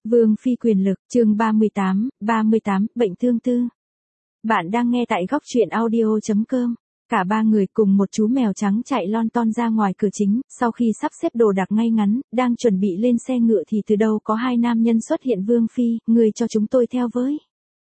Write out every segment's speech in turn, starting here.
Vương phi quyền lực, chương 38, bệnh thương tư. Bạn đang nghe tại góc truyện audio.com. Cả ba người cùng một chú mèo trắng chạy lon ton ra ngoài cửa chính, sau khi sắp xếp đồ đạc ngay ngắn, đang chuẩn bị lên xe ngựa thì từ đâu có hai nam nhân xuất hiện. Vương phi, người cho chúng tôi theo với.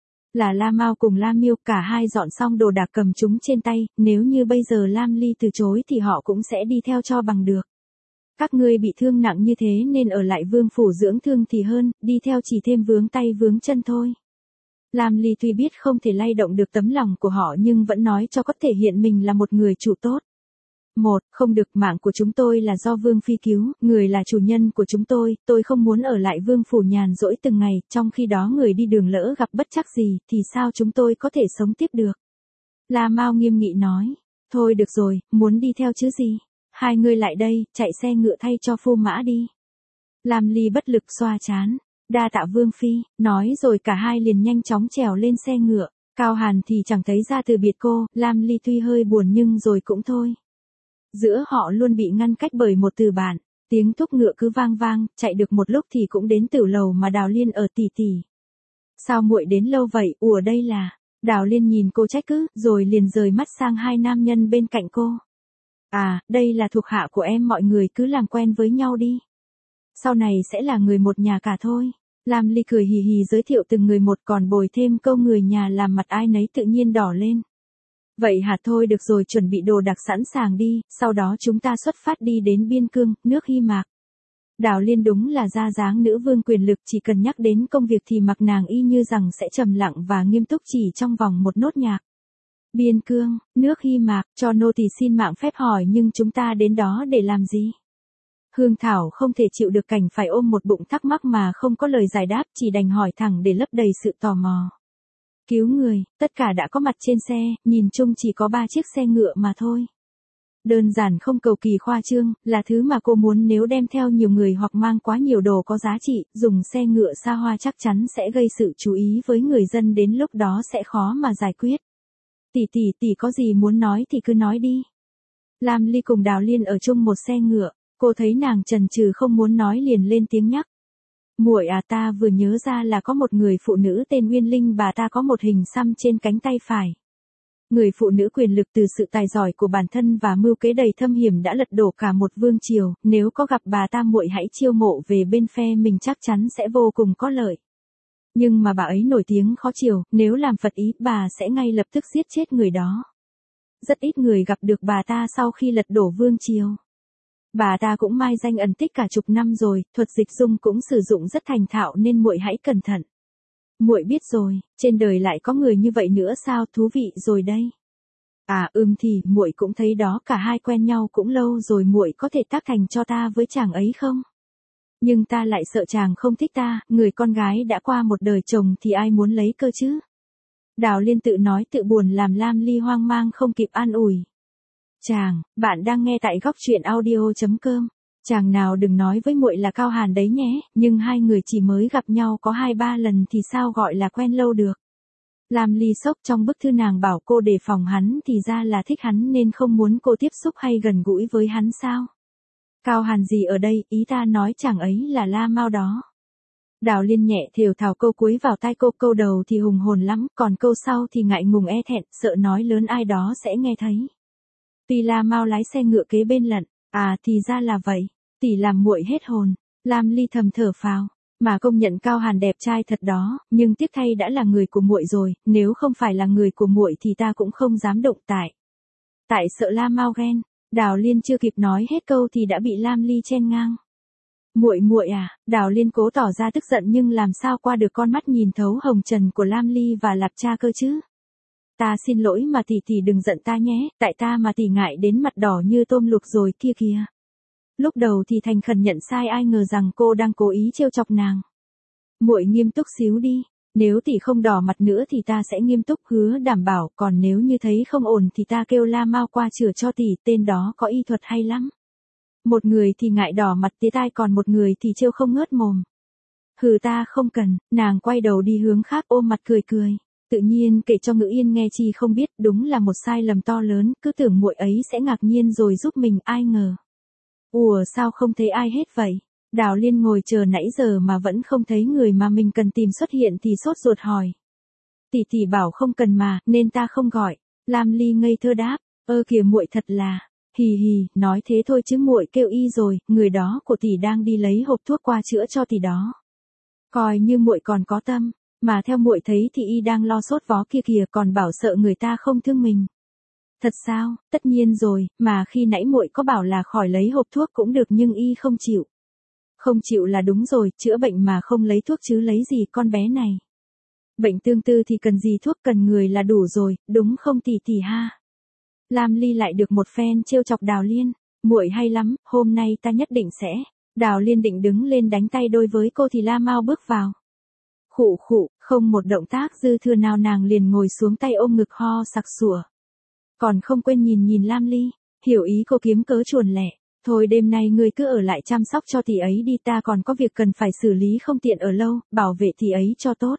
Là La Mao cùng La Miêu, cả hai dọn xong đồ đạc cầm chúng trên tay, nếu như bây giờ Lam Ly từ chối thì họ cũng sẽ đi theo cho bằng được. Các ngươi bị thương nặng như thế nên ở lại vương phủ dưỡng thương thì hơn, đi theo chỉ thêm vướng tay vướng chân thôi. Lam Ly tuy biết không thể lay động được tấm lòng của họ nhưng vẫn nói cho có thể hiện mình là một người chủ tốt. Không được, mạng của chúng tôi là do vương phi cứu, người là chủ nhân của chúng tôi không muốn ở lại vương phủ nhàn rỗi từng ngày, trong khi đó người đi đường lỡ gặp bất trắc gì, thì sao chúng tôi có thể sống tiếp được. La Mao nghiêm nghị nói, thôi được rồi, muốn đi theo chứ gì. Hai người lại đây, chạy xe ngựa thay cho phu mã đi. Lam Ly bất lực xoa trán. Đa tạ vương phi, nói rồi cả hai liền nhanh chóng trèo lên xe ngựa. Cao Hàn thì chẳng thấy ra từ biệt cô, Lam Ly tuy hơi buồn nhưng rồi cũng thôi. Giữa họ luôn bị ngăn cách bởi một từ bạn. Tiếng thúc ngựa cứ vang vang, chạy được một lúc thì cũng đến Tử Lầu mà Đào Liên ở. Tỷ tỷ. Sao muội đến lâu vậy, ủa đây là. Đào Liên nhìn cô trách cứ, rồi liền rời mắt sang hai nam nhân bên cạnh cô. À, đây là thuộc hạ của em, mọi người cứ làm quen với nhau đi. Sau này sẽ là người một nhà cả thôi. Lam Ly cười hì hì giới thiệu từng người một, còn bồi thêm câu người nhà làm mặt ai nấy tự nhiên đỏ lên. Vậy hả, thôi được rồi, chuẩn bị đồ đạc sẵn sàng đi, sau đó chúng ta xuất phát đi đến Biên Cương, nước Hy Mạc. Đào Liên đúng là ra dáng nữ vương quyền lực, chỉ cần nhắc đến công việc thì mặc nàng y như rằng sẽ trầm lặng và nghiêm túc chỉ trong vòng một nốt nhạc. Biên Cương, nước Hy Mạc, cho nô tỳ xin mạng phép hỏi, nhưng chúng ta đến đó để làm gì? Hương Thảo không thể chịu được cảnh phải ôm một bụng thắc mắc mà không có lời giải đáp, chỉ đành hỏi thẳng để lấp đầy sự tò mò. Cứu người, tất cả đã có mặt trên xe, nhìn chung chỉ có 3 chiếc xe ngựa mà thôi. Đơn giản không cầu kỳ khoa trương, là thứ mà cô muốn. Nếu đem theo nhiều người hoặc mang quá nhiều đồ có giá trị, dùng xe ngựa xa hoa chắc chắn sẽ gây sự chú ý với người dân, đến lúc đó sẽ khó mà giải quyết. Tỷ có gì muốn nói thì cứ nói đi. Lam Ly cùng Đào Liên ở chung một xe ngựa, cô thấy nàng chần chừ không muốn nói liền lên tiếng nhắc. Muội à, ta vừa nhớ ra là có một người phụ nữ tên Nguyên Linh, bà ta có một hình xăm trên cánh tay phải. Người phụ nữ quyền lực từ sự tài giỏi của bản thân và mưu kế đầy thâm hiểm đã lật đổ cả một vương triều, nếu có gặp bà ta muội hãy chiêu mộ về bên phe mình, chắc chắn sẽ vô cùng có lợi. Nhưng mà bà ấy nổi tiếng khó chiều, nếu làm phật ý, bà sẽ ngay lập tức giết chết người đó. Rất ít người gặp được bà ta sau khi lật đổ vương triều. Bà ta cũng mai danh ẩn tích cả chục năm rồi, thuật dịch dung cũng sử dụng rất thành thạo nên muội hãy cẩn thận. Muội biết rồi, trên đời lại có người như vậy nữa sao, thú vị rồi đây. À thì muội cũng thấy đó, cả hai quen nhau cũng lâu rồi, muội có thể tác thành cho ta với chàng ấy không? Nhưng ta lại sợ chàng không thích ta, người con gái đã qua một đời chồng thì ai muốn lấy cơ chứ? Đào Liên tự nói tự buồn làm Lam Ly hoang mang không kịp an ủi. Bạn đang nghe tại góc truyện audio.com. Chàng nào đừng nói với muội là Cao Hàn đấy nhé, nhưng hai người chỉ mới gặp nhau có 2-3 lần thì sao gọi là quen lâu được. Lam Ly sốc, trong bức thư nàng bảo cô đề phòng hắn thì ra là thích hắn nên không muốn cô tiếp xúc hay gần gũi với hắn sao? Cao Hàn gì ở đây, ý ta nói chàng ấy là La Mao đó. Đào Liên nhẹ thều thào câu cuối vào tai cô, câu đầu thì hùng hồn lắm, còn câu sau thì ngại ngùng e thẹn, sợ nói lớn ai đó sẽ nghe thấy. Tuy La Mao lái xe ngựa kế bên lận, à thì ra là vậy, tỷ làm muội hết hồn. Lam Ly thầm thở phào, mà công nhận Cao Hàn đẹp trai thật đó, nhưng tiếc thay đã là người của muội rồi, nếu không phải là người của muội thì ta cũng không dám động tại sợ La Mao ghen. Đào Liên chưa kịp nói hết câu thì đã bị Lam Ly chen ngang. Muội à, Đào Liên cố tỏ ra tức giận nhưng làm sao qua được con mắt nhìn thấu hồng trần của Lam Ly và Lạp Cha cơ chứ. Ta xin lỗi mà tỷ đừng giận ta nhé, tại ta mà tỷ ngại đến mặt đỏ như tôm luộc rồi kia kìa. Lúc đầu thì thành khẩn nhận sai, ai ngờ rằng cô đang cố ý trêu chọc nàng. Muội nghiêm túc xíu đi, nếu tỷ không đỏ mặt nữa thì ta sẽ nghiêm túc hứa đảm bảo, còn nếu như thấy không ổn thì ta kêu La Mao qua chữa cho tỷ, tên đó có y thuật hay lắm. Một người thì ngại đỏ mặt tía tai, còn một người thì trêu không ngớt mồm. Hừ, ta không cần. Nàng quay đầu đi hướng khác ôm mặt cười. Tự nhiên kể cho Ngữ Yên nghe chi không biết, đúng là một sai lầm to lớn, cứ tưởng muội ấy sẽ ngạc nhiên rồi giúp mình, ai ngờ. Ủa sao không thấy ai hết vậy? Đào Liên ngồi chờ nãy giờ mà vẫn không thấy người mà mình cần tìm xuất hiện thì sốt ruột hỏi. Tỷ tỷ bảo không cần mà, nên ta không gọi. Lam Ly ngây thơ đáp, kìa muội thật là, hì hì, nói thế thôi chứ muội kêu y rồi, người đó của tỷ đang đi lấy hộp thuốc qua chữa cho tỷ đó. Coi như muội còn có tâm, mà theo muội thấy thì y đang lo sốt vó kia kìa, còn bảo sợ người ta không thương mình. Thật sao? Tất nhiên rồi, mà khi nãy muội có bảo là khỏi lấy hộp thuốc cũng được nhưng y không chịu. Không chịu là đúng rồi, chữa bệnh mà không lấy thuốc chứ lấy gì con bé này. Bệnh tương tư thì cần gì thuốc, cần người là đủ rồi, đúng không tỷ tỷ ha? Lam Ly lại được một phen trêu chọc Đào Liên, muội hay lắm, hôm nay ta nhất định sẽ. Đào Liên định đứng lên đánh tay đôi với cô thì La Mau bước vào. Khụ khụ, không một động tác dư thừa nào nàng liền ngồi xuống tay ôm ngực ho sặc sủa. Còn không quên nhìn Lam Ly, hiểu ý cô kiếm cớ chuồn lẻ. Thôi đêm nay ngươi cứ ở lại chăm sóc cho tỷ ấy đi, ta còn có việc cần phải xử lý không tiện ở lâu, bảo vệ tỷ ấy cho tốt.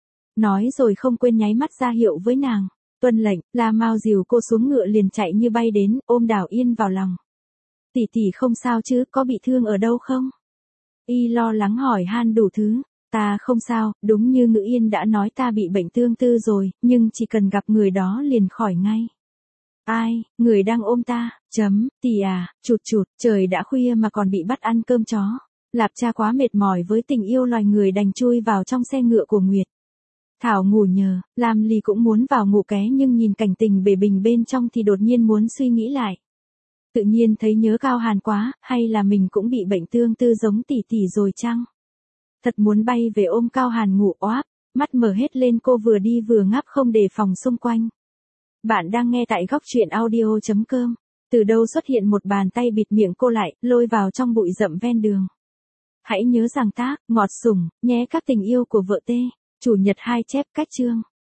Nói rồi không quên nháy mắt ra hiệu với nàng. Tuân lệnh, La Mau dìu cô xuống ngựa liền chạy như bay đến, ôm Đào Yên vào lòng. Tỷ tỷ không sao chứ, có bị thương ở đâu không? Y lo lắng hỏi han đủ thứ. Ta không sao, đúng như Ngữ Yên đã nói ta bị bệnh tương tư rồi, nhưng chỉ cần gặp người đó liền khỏi ngay. Ai, người đang ôm ta, tỷ à, chụt, trời đã khuya mà còn bị bắt ăn cơm chó. Lạp cha quá mệt mỏi với tình yêu loài người đành chui vào trong xe ngựa của Nguyệt. Thảo ngủ nhờ, Lam Ly cũng muốn vào ngủ ké nhưng nhìn cảnh tình bề bình bên trong thì đột nhiên muốn suy nghĩ lại. Tự nhiên thấy nhớ Cao Hàn quá, hay là mình cũng bị bệnh tương tư giống tỷ tỷ rồi chăng? Thật muốn bay về ôm Cao Hàn ngủ oáp, mắt mở hết lên cô vừa đi vừa ngáp không đề phòng xung quanh. Bạn đang nghe tại góc truyện audio.com. Từ đâu xuất hiện một bàn tay bịt miệng cô lại, lôi vào trong bụi rậm ven đường. Hãy nhớ rằng tác, ngọt sủng, nhé các tình yêu của vợ tê. Chủ nhật 2 chép cách chương.